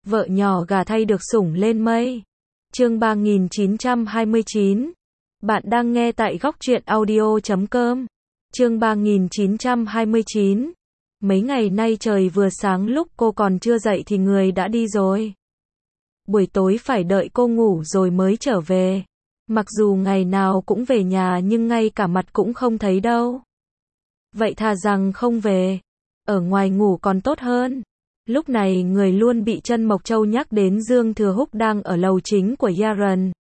Vợ nhỏ gà thay được sủng lên mây. Chương 3929. Bạn đang nghe tại góc truyện audio.com. Chương 3929. Mấy ngày nay trời vừa sáng lúc cô còn chưa dậy thì người đã đi rồi. Buổi tối phải đợi cô ngủ rồi mới trở về. Mặc dù ngày nào cũng về nhà nhưng ngay cả mặt cũng không thấy đâu. Vậy thà rằng không về. Ở ngoài ngủ còn tốt hơn. Lúc này người luôn bị Trân Mộc Châu nhắc đến Dương Thừa Húc đang ở lầu chính của Yaran.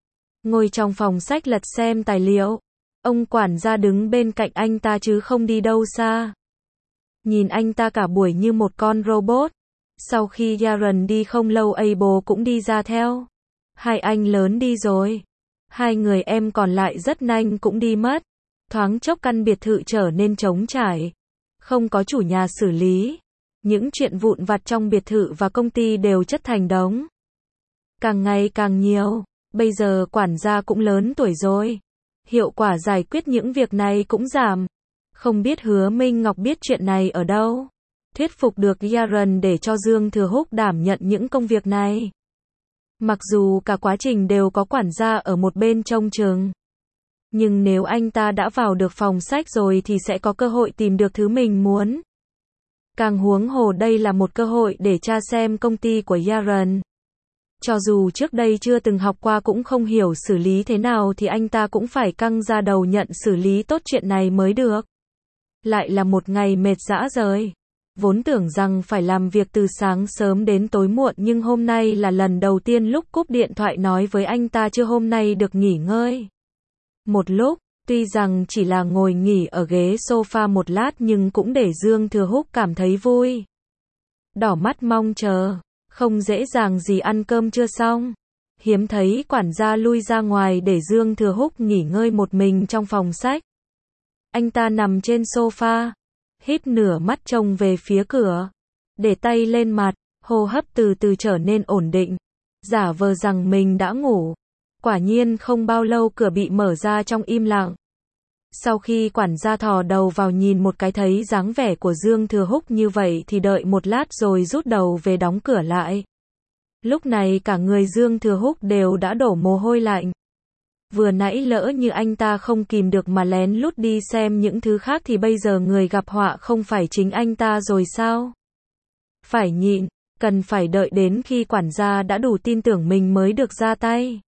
Ngồi trong phòng sách lật xem tài liệu. Ông quản gia đứng bên cạnh anh ta chứ không đi đâu xa. Nhìn anh ta cả buổi như một con robot. Sau khi Yaran đi không lâu Abel cũng đi ra theo. Hai anh lớn đi rồi. Hai người em còn lại rất nhanh cũng đi mất. Thoáng chốc căn biệt thự trở nên trống trải. Không có chủ nhà xử lý. Những chuyện vụn vặt trong biệt thự và công ty đều chất thành đống. Càng ngày càng nhiều. Bây giờ quản gia cũng lớn tuổi rồi. Hiệu quả giải quyết những việc này cũng giảm. Không biết Hứa Minh Ngọc biết chuyện này ở đâu. Thuyết phục được Yaran để cho Dương Thừa Húc đảm nhận những công việc này. Mặc dù cả quá trình đều có quản gia ở một bên trông chừng. Nhưng nếu anh ta đã vào được phòng sách rồi thì sẽ có cơ hội tìm được thứ mình muốn. Càng huống hồ đây là một cơ hội để tra xem công ty của Yaran. Cho dù trước đây chưa từng học qua cũng không hiểu xử lý thế nào thì anh ta cũng phải căng ra đầu nhận xử lý tốt chuyện này mới được. Lại là một ngày mệt rã rời. Vốn tưởng rằng phải làm việc từ sáng sớm đến tối muộn nhưng hôm nay là lần đầu tiên lúc cúp điện thoại nói với anh ta chưa hôm nay được nghỉ ngơi. Một lúc, tuy rằng chỉ là ngồi nghỉ ở ghế sofa một lát nhưng cũng để Dương Thừa Húc cảm thấy vui. Đỏ mắt mong chờ, không dễ dàng gì ăn cơm chưa xong. Hiếm thấy quản gia lui ra ngoài để Dương Thừa Húc nghỉ ngơi một mình trong phòng sách. Anh ta nằm trên sofa, híp nửa mắt trông về phía cửa, để tay lên mặt, hô hấp từ từ trở nên ổn định, giả vờ rằng mình đã ngủ. Quả nhiên không bao lâu cửa bị mở ra trong im lặng. Sau khi quản gia thò đầu vào nhìn một cái thấy dáng vẻ của Dương Thừa Húc như vậy thì đợi một lát rồi rút đầu về đóng cửa lại. Lúc này cả người Dương Thừa Húc đều đã đổ mồ hôi lạnh. Vừa nãy lỡ như anh ta không kìm được mà lén lút đi xem những thứ khác thì bây giờ người gặp họa không phải chính anh ta rồi sao? Phải nhịn, cần phải đợi đến khi quản gia đã đủ tin tưởng mình mới được ra tay.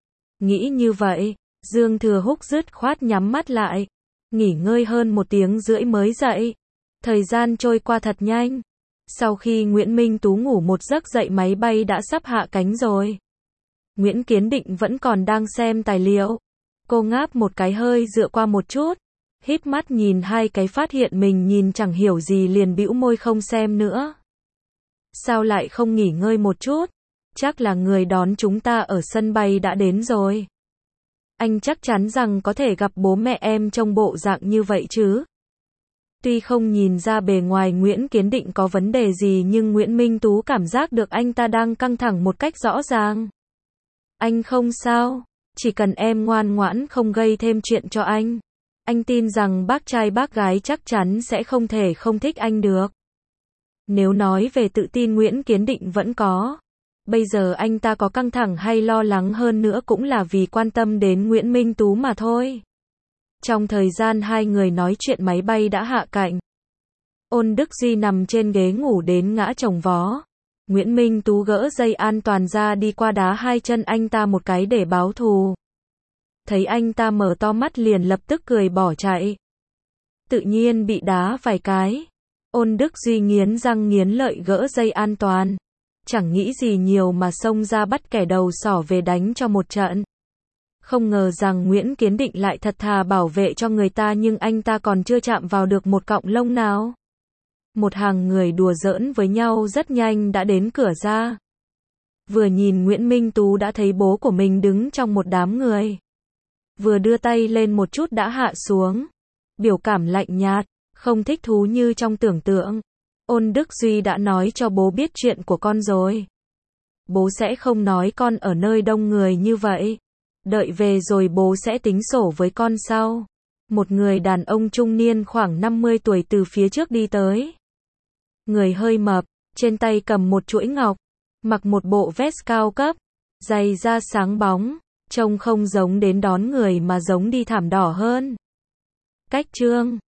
Nghĩ như vậy, Dương Thừa Húc dứt khoát nhắm mắt lại, nghỉ ngơi hơn 1 tiếng rưỡi mới dậy. Thời gian trôi qua thật nhanh. Sau khi Nguyễn Minh Tú ngủ một giấc dậy máy bay đã sắp hạ cánh rồi. Nguyễn Kiến Định vẫn còn đang xem tài liệu. Cô ngáp một cái hơi dựa qua một chút, híp mắt nhìn hai cái phát hiện mình nhìn chẳng hiểu gì liền bĩu môi không xem nữa. Sao lại không nghỉ ngơi một chút? Chắc là người đón chúng ta ở sân bay đã đến rồi. Anh chắc chắn rằng có thể gặp bố mẹ em trong bộ dạng như vậy chứ. Tuy không nhìn ra bề ngoài Nguyễn Kiến Định có vấn đề gì nhưng Nguyễn Minh Tú cảm giác được anh ta đang căng thẳng một cách rõ ràng. Anh không sao, chỉ cần em ngoan ngoãn không gây thêm chuyện cho anh. Anh tin rằng bác trai bác gái chắc chắn sẽ không thể không thích anh được. Nếu nói về tự tin Nguyễn Kiến Định vẫn có. Bây giờ anh ta có căng thẳng hay lo lắng hơn nữa cũng là vì quan tâm đến Nguyễn Minh Tú mà thôi. Trong thời gian hai người nói chuyện máy bay đã hạ cánh. Ôn Đức Duy nằm trên ghế ngủ đến ngã chồng vó. Nguyễn Minh Tú gỡ dây an toàn ra đi qua đá hai chân anh ta một cái để báo thù. Thấy anh ta mở to mắt liền lập tức cười bỏ chạy. Tự nhiên bị đá vài cái. Ôn Đức Duy nghiến răng nghiến lợi gỡ dây an toàn. Chẳng nghĩ gì nhiều mà xông ra bắt kẻ đầu sỏ về đánh cho một trận. Không ngờ rằng Nguyễn Kiến Định lại thật thà bảo vệ cho người ta nhưng anh ta còn chưa chạm vào được một cọng lông nào. Một hàng người đùa giỡn với nhau rất nhanh đã đến cửa ra. Vừa nhìn Nguyễn Minh Tú đã thấy bố của mình đứng trong một đám người. Vừa đưa tay lên một chút đã hạ xuống. Biểu cảm lạnh nhạt, không thích thú như trong tưởng tượng. Ôn Đức Duy đã nói cho bố biết chuyện của con rồi. Bố sẽ không nói con ở nơi đông người như vậy. Đợi về rồi bố sẽ tính sổ với con sau. Một người đàn ông trung niên khoảng 50 tuổi từ phía trước đi tới. Người hơi mập, trên tay cầm một chuỗi ngọc. Mặc một bộ vest cao cấp, giày da sáng bóng, trông không giống đến đón người mà giống đi thảm đỏ hơn. Cách chương